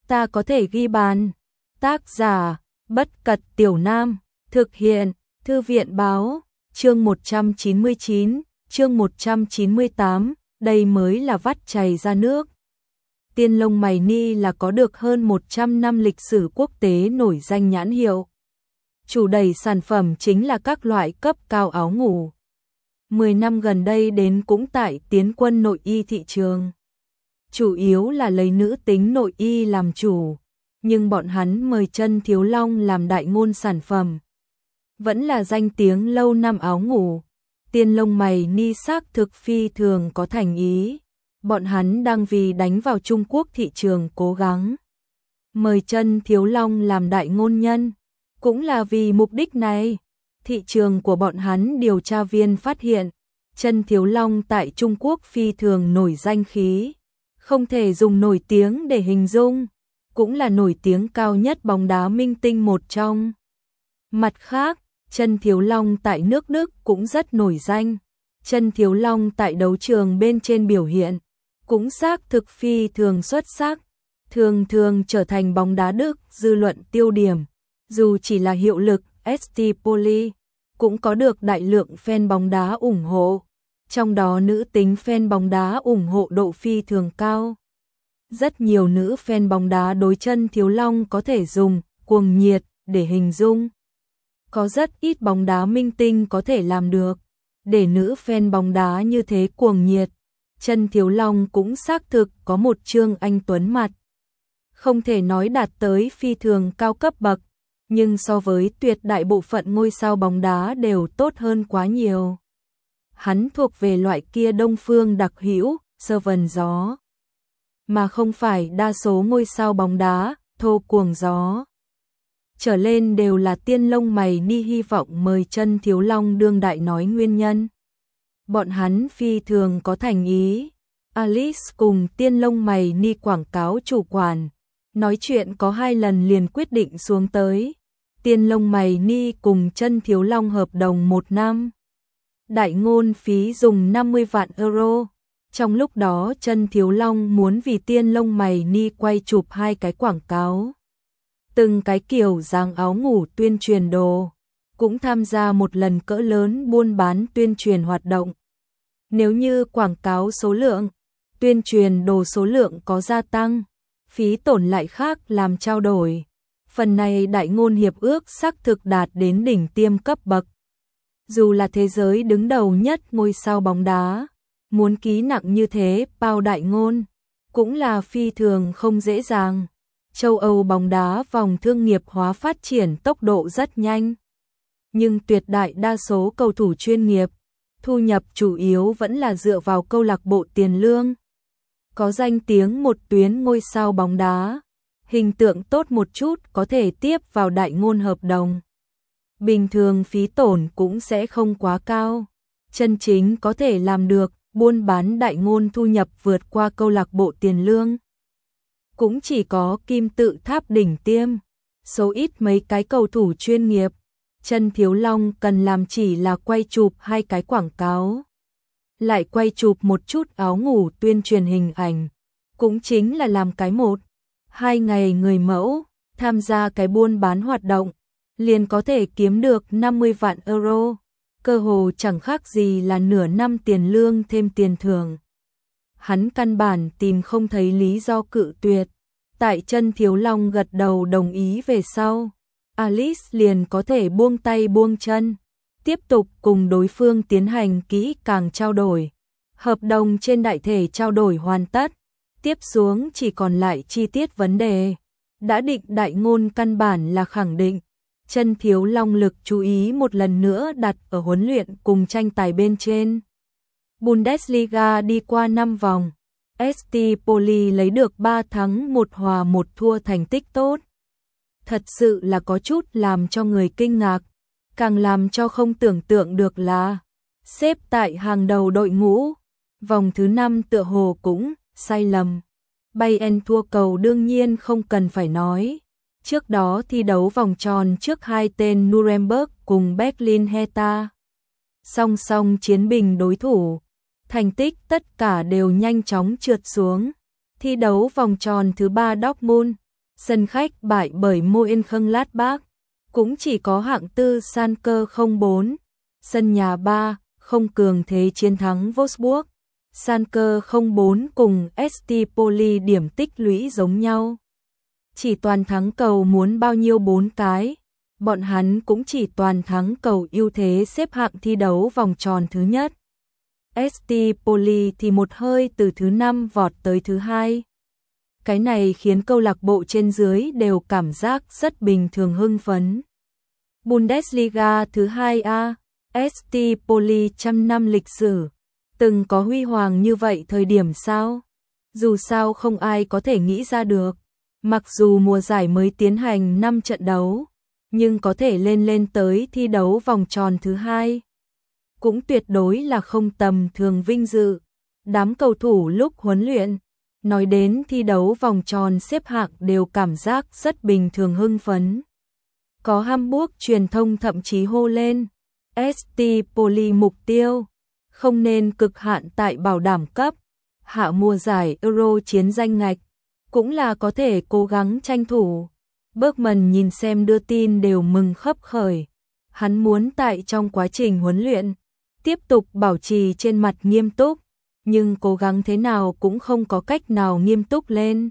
ta có thể ghi bàn. Tác giả, Bất Cật Tiểu Nam, thực hiện, Thư viện Báo, chương 199, chương 198, đây mới là vắt chày ra nước. Tiên lông mày ni là có được hơn 100 năm lịch sử quốc tế nổi danh nhãn hiệu. Chủ đẩy sản phẩm chính là các loại cấp cao áo ngủ. 10 năm gần đây đến cũng tại tiến quân nội y thị trường. Chủ yếu là lấy nữ tính nội y làm chủ, nhưng bọn hắn mời Chân Thiếu Long làm đại ngôn sản phẩm. Vẫn là danh tiếng lâu năm áo ngủ. Tiên lông mày ni xác thực phi thường có thành ý. Bọn hắn đang vì đánh vào Trung Quốc thị trường cố gắng. Mời Chân Thiếu Long làm đại ngôn nhân, cũng là vì mục đích này. Thị trường của bọn hắn điều tra viên phát hiện, Chân Thiếu Long tại Trung Quốc phi thường nổi danh khí. Không thể dùng nổi tiếng để hình dung, cũng là nổi tiếng cao nhất bóng đá minh tinh một trong. Mặt khác, Chân Thiếu Long tại nước Đức cũng rất nổi danh. Chân Thiếu Long tại đấu trường bên trên biểu hiện cũng xác thực phi thường xuất sắc, thường thường trở thành bóng đá Đức dư luận tiêu điểm. Dù chỉ là hiệu lực ST Poli, cũng có được đại lượng fan bóng đá ủng hộ, trong đó nữ tính fan bóng đá ủng hộ độ phi thường cao. Rất nhiều nữ fan bóng đá đối Chân Thiếu Long có thể dùng cuồng nhiệt để hình dung. Có rất ít bóng đá minh tinh có thể làm được để nữ fan bóng đá như thế cuồng nhiệt. Chân Thiếu Long cũng xác thực có một trương anh tuấn mặt. Không thể nói đạt tới phi thường cao cấp bậc, nhưng so với tuyệt đại bộ phận ngôi sao bóng đá đều tốt hơn quá nhiều. Hắn thuộc về loại kia đông phương đặc hữu, sơ vần gió, mà không phải đa số ngôi sao bóng đá, thô cuồng gió. Trở lên đều là tiên lông mày ni hy vọng mời Chân Thiếu Long đương đại nói nguyên nhân. Bọn hắn phi thường có thành ý. Alice cùng tiên lông mày ni quảng cáo chủ quản nói chuyện có 2 lần liền quyết định xuống tới. Tiên lông mày ni cùng Chân Thiếu Long hợp đồng 1 năm. Đại ngôn phí dùng 50 vạn euro. Trong lúc đó Chân Thiếu Long muốn vì tiên lông mày ni quay chụp 2 cái quảng cáo. Từng cái kiểu dáng áo ngủ tuyên truyền đồ, cũng tham gia một lần cỡ lớn buôn bán tuyên truyền hoạt động. Nếu như quảng cáo số lượng, tuyên truyền đồ số lượng có gia tăng, phí tổn lại khác làm trao đổi. Phần này đại ngôn hiệp ước xác thực đạt đến đỉnh tiêm cấp bậc. Dù là thế giới đứng đầu nhất ngôi sao bóng đá, muốn ký nặng như thế bao đại ngôn, cũng là phi thường không dễ dàng. Châu Âu bóng đá vòng thương nghiệp hóa phát triển tốc độ rất nhanh. Nhưng tuyệt đại đa số cầu thủ chuyên nghiệp, thu nhập chủ yếu vẫn là dựa vào câu lạc bộ tiền lương. Có danh tiếng một tuyến ngôi sao bóng đá, hình tượng tốt một chút có thể tiếp vào đại ngôn hợp đồng. Bình thường phí tổn cũng sẽ không quá cao. Chân chính có thể làm được buôn bán đại ngôn thu nhập vượt qua câu lạc bộ tiền lương. Cũng chỉ có kim tự tháp đỉnh tiêm, số ít mấy cái cầu thủ chuyên nghiệp. Chân Thiếu Long cần làm chỉ là quay chụp 2 cái quảng cáo, lại quay chụp một chút áo ngủ tuyên truyền hình ảnh, cũng chính là làm cái 1-2 ngày người mẫu, tham gia cái buôn bán hoạt động, liền có thể kiếm được 50 vạn euro, cơ hồ chẳng khác gì là nửa năm tiền lương thêm tiền thưởng. Hắn căn bản tìm không thấy lý do cự tuyệt. Tại Chân Thiếu Long gật đầu đồng ý về sau, Alice liền có thể buông tay buông chân, tiếp tục cùng đối phương tiến hành kỹ càng trao đổi. Hợp đồng trên đại thể trao đổi hoàn tất, tiếp xuống chỉ còn lại chi tiết vấn đề. Đã định đại ngôn căn bản là khẳng định. Chân Thiếu Long lực chú ý một lần nữa đặt ở huấn luyện cùng tranh tài bên trên. Bundesliga đi qua 5 vòng, ST Poli lấy được 3 thắng 1 hòa 1 thua thành tích tốt. Thật sự là có chút làm cho người kinh ngạc, càng làm cho không tưởng tượng được là xếp tại hàng đầu đội ngũ. Vòng thứ 5 tựa hồ cũng sai lầm. Bayern thua cầu đương nhiên không cần phải nói. Trước đó thi đấu vòng tròn trước 2 tên Nuremberg cùng Berlin Hertha. Song song chiến bình đối thủ, thành tích tất cả đều nhanh chóng trượt xuống. Thi đấu vòng tròn thứ 3 Dortmund, Sân khách bại bởi Mönchengladbach, cũng chỉ có hạng tư Schalke 04, sân nhà 3-0 cường thế chiến thắng Wolfsburg. Schalke 04 cùng ST Poli điểm tích lũy giống nhau. Chỉ toàn thắng cầu muốn bao nhiêu 4 cái, bọn hắn cũng chỉ toàn thắng cầu ưu thế xếp hạng thi đấu vòng tròn thứ nhất. ST Poli thì một hơi từ thứ 5 vọt tới thứ 2. Cái này khiến câu lạc bộ trên dưới đều cảm giác rất bình thường hưng phấn. Bundesliga thứ 2A, ST Poli trăm năm lịch sử, từng có huy hoàng như vậy thời điểm sao? Dù sao không ai có thể nghĩ ra được. Mặc dù mùa giải mới tiến hành 5 trận đấu, nhưng có thể lên tới thi đấu vòng tròn thứ 2. Cũng tuyệt đối là không tầm thường vinh dự. Đám cầu thủ lúc huấn luyện, nói đến thi đấu vòng tròn xếp hạng đều cảm giác rất bình thường hưng phấn. Có Hamburg truyền thông thậm chí hô lên, ST Poli mục tiêu, không nên cực hạn tại bảo đảm cấp, hạ mùa giải Euro chiến danh ngạch, cũng là có thể cố gắng tranh thủ. Bergman nhìn xem đưa tin đều mừng khấp khởi. Hắn muốn tại trong quá trình huấn luyện, tiếp tục bảo trì trên mặt nghiêm túc, nhưng cố gắng thế nào cũng không có cách nào nghiêm túc lên.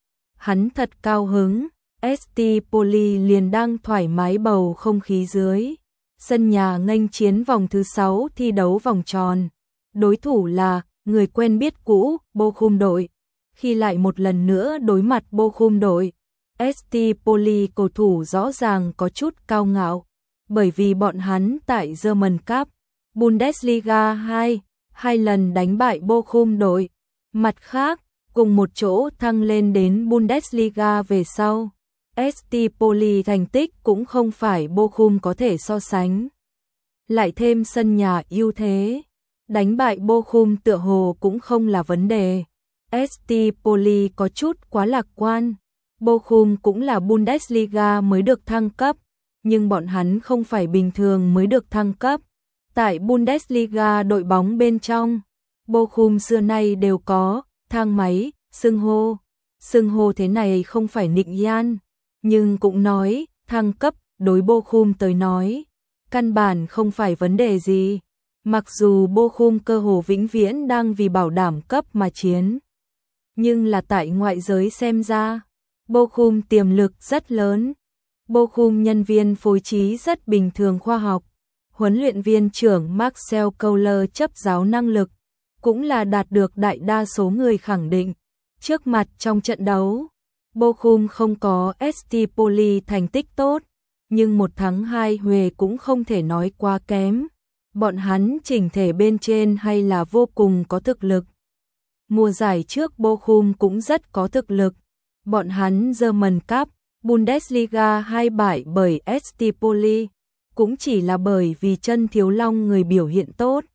Hắn thật cao hứng, ST Poli liền đang thoải mái bầu không khí dưới. Sân nhà nghênh chiến vòng thứ 6 thi đấu vòng tròn. Đối thủ là người quen biết cũ, Bochum đội. Khi lại một lần nữa đối mặt Bochum đội, ST Poli cầu thủ rõ ràng có chút cao ngạo, bởi vì bọn hắn tại German Cup, Bundesliga 2, 2 lần đánh bại Bochum đội. Mặt khác, cùng một chỗ thăng lên đến Bundesliga về sau, ST Poli thành tích cũng không phải Bochum có thể so sánh. Lại thêm sân nhà ưu thế, đánh bại Bochum tựa hồ cũng không là vấn đề. ST Poli có chút quá lạc quan. Bochum cũng là Bundesliga mới được thăng cấp, nhưng bọn hắn không phải bình thường mới được thăng cấp. Tại Bundesliga đội bóng bên trong, Bochum xưa nay đều có thang máy, xưng hô. Xưng hô thế này không phải nịnh yan, nhưng cũng nói thăng cấp đối Bochum tới nói, căn bản không phải vấn đề gì. Mặc dù Bochum cơ hồ vĩnh viễn đang vì bảo đảm cấp mà chiến, nhưng là tại ngoại giới xem ra, Bochum tiềm lực rất lớn. Bochum nhân viên phối trí rất bình thường khoa học. Huấn luyện viên trưởng Marcel Kohler chấp giáo năng lực, cũng là đạt được đại đa số người khẳng định. Trước mặt trong trận đấu, Bochum không có ST Poli thành tích tốt, nhưng 1-2 huề cũng không thể nói quá kém. Bọn hắn chỉnh thể bên trên hay là vô cùng có thực lực. Mùa giải trước Bochum cũng rất có thực lực. Bọn hắn German Cup, Bundesliga 2 bại bởi ST Poli, cũng chỉ là bởi vì chân thiếu long người biểu hiện tốt,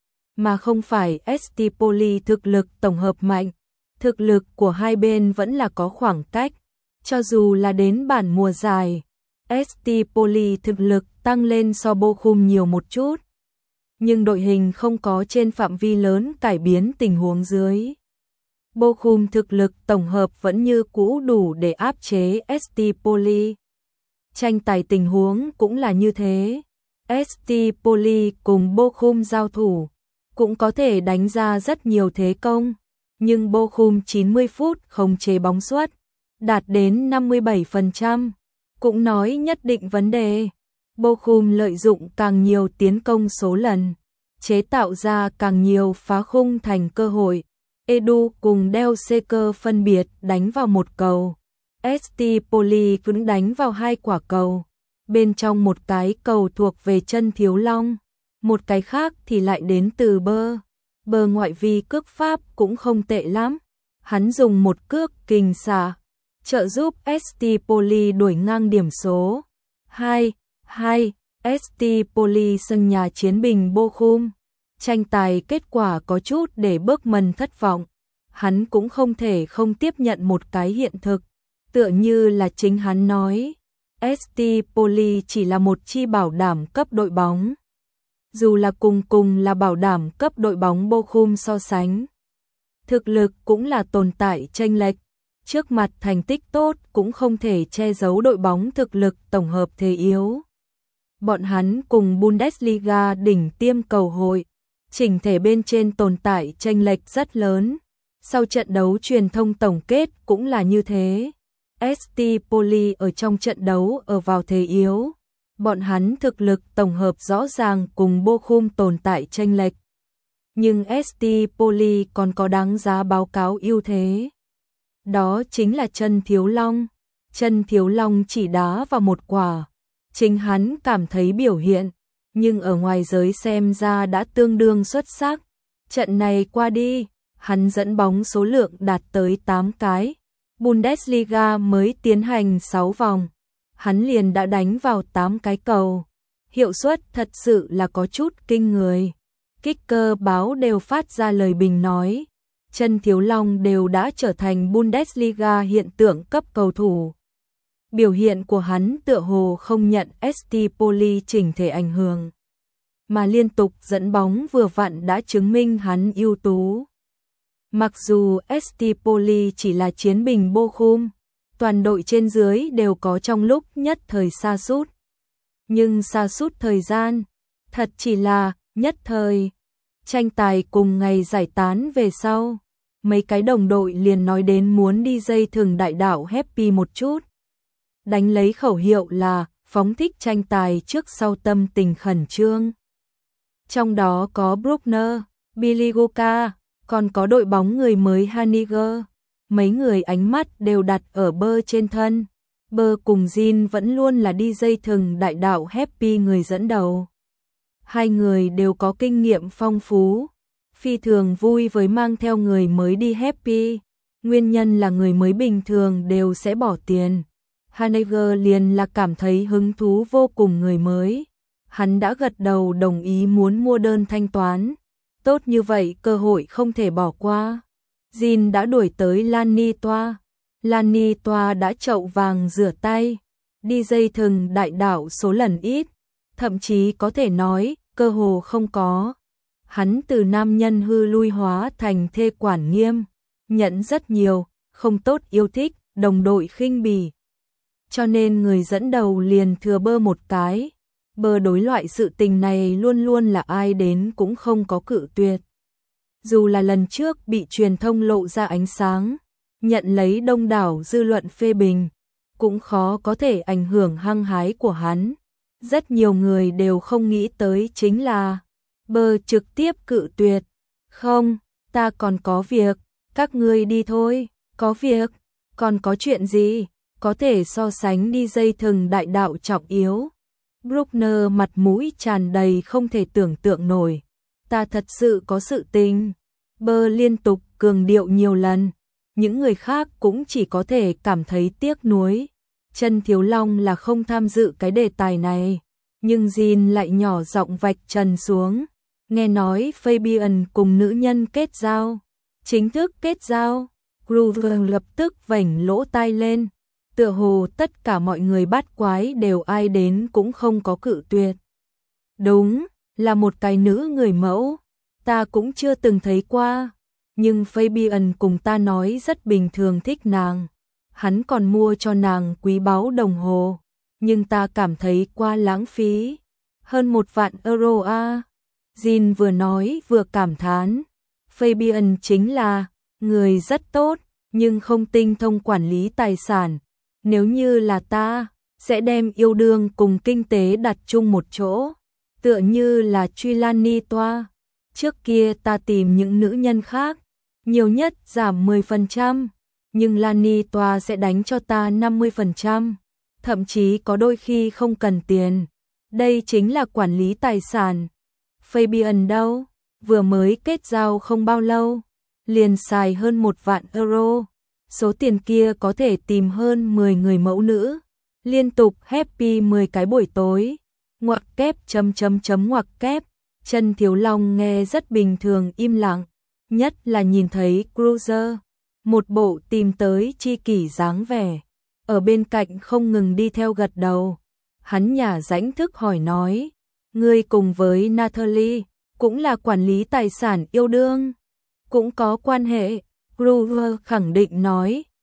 mà không phải ST Poli thực lực tổng hợp mạnh. Thực lực của hai bên vẫn là có khoảng cách, cho dù là đến bản mùa giải, ST Poli thực lực tăng lên so Bochum nhiều một chút, nhưng đội hình không có trên phạm vi lớn cải biến tình huống dưới. Bochum thực lực tổng hợp vẫn như cũ đủ để áp chế ST Poli. Tranh tài tình huống cũng là như thế. ST Poli cùng Bochum giao thủ, cũng có thể đánh ra rất nhiều thế công, nhưng Bochum 90 phút khống chế bóng suất, đạt đến 57%, cũng nói nhất định vấn đề. Bochum lợi dụng càng nhiều tiến công số lần, chế tạo ra càng nhiều phá khung thành cơ hội. Edu cùng Del Secker phân biệt đánh vào một cầu. ST Poli cũng đánh vào 2 quả cầu. Bên trong một cái cầu thuộc về chân thiếu long, một cái khác thì lại đến từ bơ ngoại vi cước pháp cũng không tệ lắm. Hắn dùng một cước kình xả, trợ giúp ST Poli đuổi ngang điểm số 2-2. ST Poli sân nhà chiến bình Bochum. Tranh tài kết quả có chút để Bergman thất vọng. Hắn cũng không thể không tiếp nhận một cái hiện thực, tựa như là chính hắn nói, ST Poli chỉ là một chi bảo đảm cấp đội bóng. Dù là cùng là bảo đảm cấp đội bóng Bochum so sánh, thực lực cũng là tồn tại chênh lệch. trước mặt thành tích tốt cũng không thể che giấu đội bóng thực lực tổng hợp thế yếu. Bọn hắn cùng Bundesliga đỉnh tiêm cầu hội, chỉnh thể bên trên tồn tại chênh lệch rất lớn. Sau trận đấu truyền thông tổng kết cũng là như thế. ST Poli ở trong trận đấu ở vào thế yếu. Bọn hắn thực lực tổng hợp rõ ràng cùng Bochum tồn tại chênh lệch. Nhưng ST Poli còn có đáng giá báo cáo ưu thế. Đó chính là Trần Thiếu Long. Trần Thiếu Long chỉ đá vào một quả. Chính hắn cảm thấy biểu hiện, nhưng ở ngoài giới xem ra đã tương đương xuất sắc. Trận này qua đi, hắn dẫn bóng số lượng đạt tới 8 cái. Bundesliga mới tiến hành 6 vòng, hắn liền đã đánh vào 8 cái cầu. Hiệu suất thật sự là có chút kinh người. Kicker báo đều phát ra lời bình nói, Trần Thiếu Long đều đã trở thành Bundesliga hiện tượng cấp cầu thủ. Biểu hiện của hắn tựa hồ không nhận ST Poli chỉnh thể ảnh hưởng, mà liên tục dẫn bóng vừa vặn đã chứng minh hắn ưu tú. Mặc dù ST Poli chỉ là chiến binh Bochum, toàn đội trên dưới đều có trong lúc nhất thời sa sút. Nhưng sa sút thời gian, thật chỉ là nhất thời. Tranh tài cùng ngày giải tán về sau, mấy cái đồng đội liền nói đến muốn đi dây thừng đại đạo happy một chút. Đánh lấy khẩu hiệu là phóng thích tranh tài trước sau tâm tình khẩn trương. Trong đó có Bruckner, Billy Goka, còn có đội bóng người mới Haniger. Mấy người ánh mắt đều đặt ở Bơ trên thân. Bơ cùng Jin vẫn luôn là đi dây thừng đại đạo happy người dẫn đầu. Hai người đều có kinh nghiệm phong phú, phi thường vui với mang theo người mới đi happy. Nguyên nhân là người mới bình thường đều sẽ bỏ tiền. Haniger liền là cảm thấy hứng thú vô cùng người mới. Hắn đã gật đầu đồng ý muốn mua đơn thanh toán. Tốt như vậy cơ hội không thể bỏ qua. Jin đã đuổi tới Lani Toa. Lani Toa đã chậu vàng rửa tay. Đi dây thừng đại đạo số lần ít. Thậm chí có thể nói cơ hồ không có. Hắn từ nam nhân hư lui hóa thành thê quản nghiêm. Nhận rất nhiều, không tốt yêu thích, đồng đội khinh bỉ. Cho nên người dẫn đầu liền thừa Bơ một cái. Bơ đối loại sự tình này luôn luôn là ai đến cũng không có cự tuyệt. Dù là lần trước bị truyền thông lộ ra ánh sáng, nhận lấy đông đảo dư luận phê bình, cũng khó có thể ảnh hưởng hăng hái của hắn. Rất nhiều người đều không nghĩ tới chính là Bơ trực tiếp cự tuyệt. Không, ta còn có việc, các ngươi đi thôi. Có việc, còn có chuyện gì, có thể so sánh đi dây thừng đại đạo trọng yếu. Bruckner mặt mũi tràn đầy không thể tưởng tượng nổi. Ta thật sự có sự tình. Bơ liên tục cường điệu nhiều lần. Những người khác cũng chỉ có thể cảm thấy tiếc nuối. Trần Thiếu Long là không tham dự cái đề tài này. Nhưng Jin lại nhỏ giọng vạch trần xuống. Nghe nói Fabian cùng nữ nhân kết giao. Chính thức kết giao. Gruver lập tức vểnh lỗ tai lên. Tựa hồ tất cả mọi người bắt quái đều ai đến cũng không có cự tuyệt. Đúng, là một cái nữ người mẫu. Ta cũng chưa từng thấy qua. Nhưng Fabian cùng ta nói rất bình thường thích nàng. Hắn còn mua cho nàng quý báu đồng hồ. Nhưng ta cảm thấy quá lãng phí. Hơn 1 vạn euro a. Jin vừa nói vừa cảm thán. Fabian chính là người rất tốt, nhưng không tinh thông quản lý tài sản. Nếu như là ta, sẽ đem yêu đương cùng kinh tế đặt chung một chỗ. Tựa như là truy Lani Toa. Trước kia ta tìm những nữ nhân khác, nhiều nhất giảm 10%, nhưng Lani Toa sẽ đánh cho ta 50%, thậm chí có đôi khi không cần tiền. Đây chính là quản lý tài sản. Fabian đâu, vừa mới kết giao không bao lâu, liền xài hơn 1 vạn euro. Số tiền kia có thể tìm hơn 10 người mẫu nữ, liên tục happy 10 cái buổi tối. Ngoặc kép ngoặc kép. Trần Thiếu Long nghe rất bình thường im lặng, nhất là nhìn thấy Cruiser, một bộ tìm tới chi kỷ dáng vẻ, ở bên cạnh không ngừng đi theo gật đầu. Hắn nhả rãnh thức hỏi nói, ngươi cùng với Natalie, cũng là quản lý tài sản yêu đương, cũng có quan hệ. Cruiser khẳng định nói,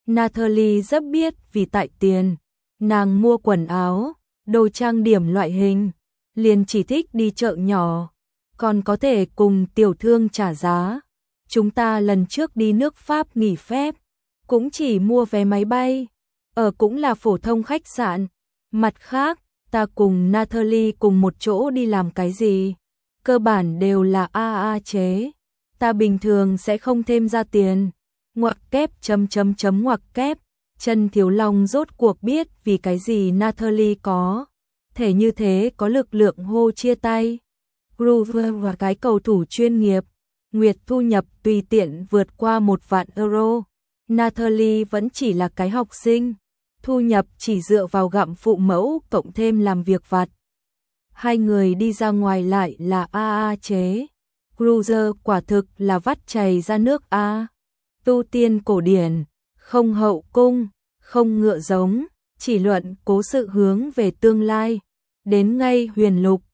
Natalie rất biết vì tại tiền, nàng mua quần áo, đồ trang điểm loại hình, liền chỉ thích đi chợ nhỏ, còn có thể cùng tiểu thương trả giá. Chúng ta lần trước đi nước Pháp nghỉ phép, cũng chỉ mua vé máy bay, ở cũng là phổ thông khách sạn. Mặt khác, ta cùng Natalie cùng một chỗ đi làm cái gì, cơ bản đều là AA chế. Ta bình thường sẽ không thêm ra tiền. Ngoặc kép ngoặc kép. Trần Thiếu Long rốt cuộc biết vì cái gì Natalie có thể như thế có lực lượng hô chia tay. Grover và cái cầu thủ chuyên nghiệp, Nguyệt thu nhập tùy tiện vượt qua 1 vạn euro. Natalie vẫn chỉ là cái học sinh, thu nhập chỉ dựa vào gặm phụ mẫu cộng thêm làm việc vặt. Hai người đi ra ngoài lại là AA chế. Cruiser quả thực là vắt chảy ra nước A. Tu tiên cổ điển, không hậu cung, không ngựa giống, chỉ luận cố sự hướng về tương lai. Đến ngay huyền lục,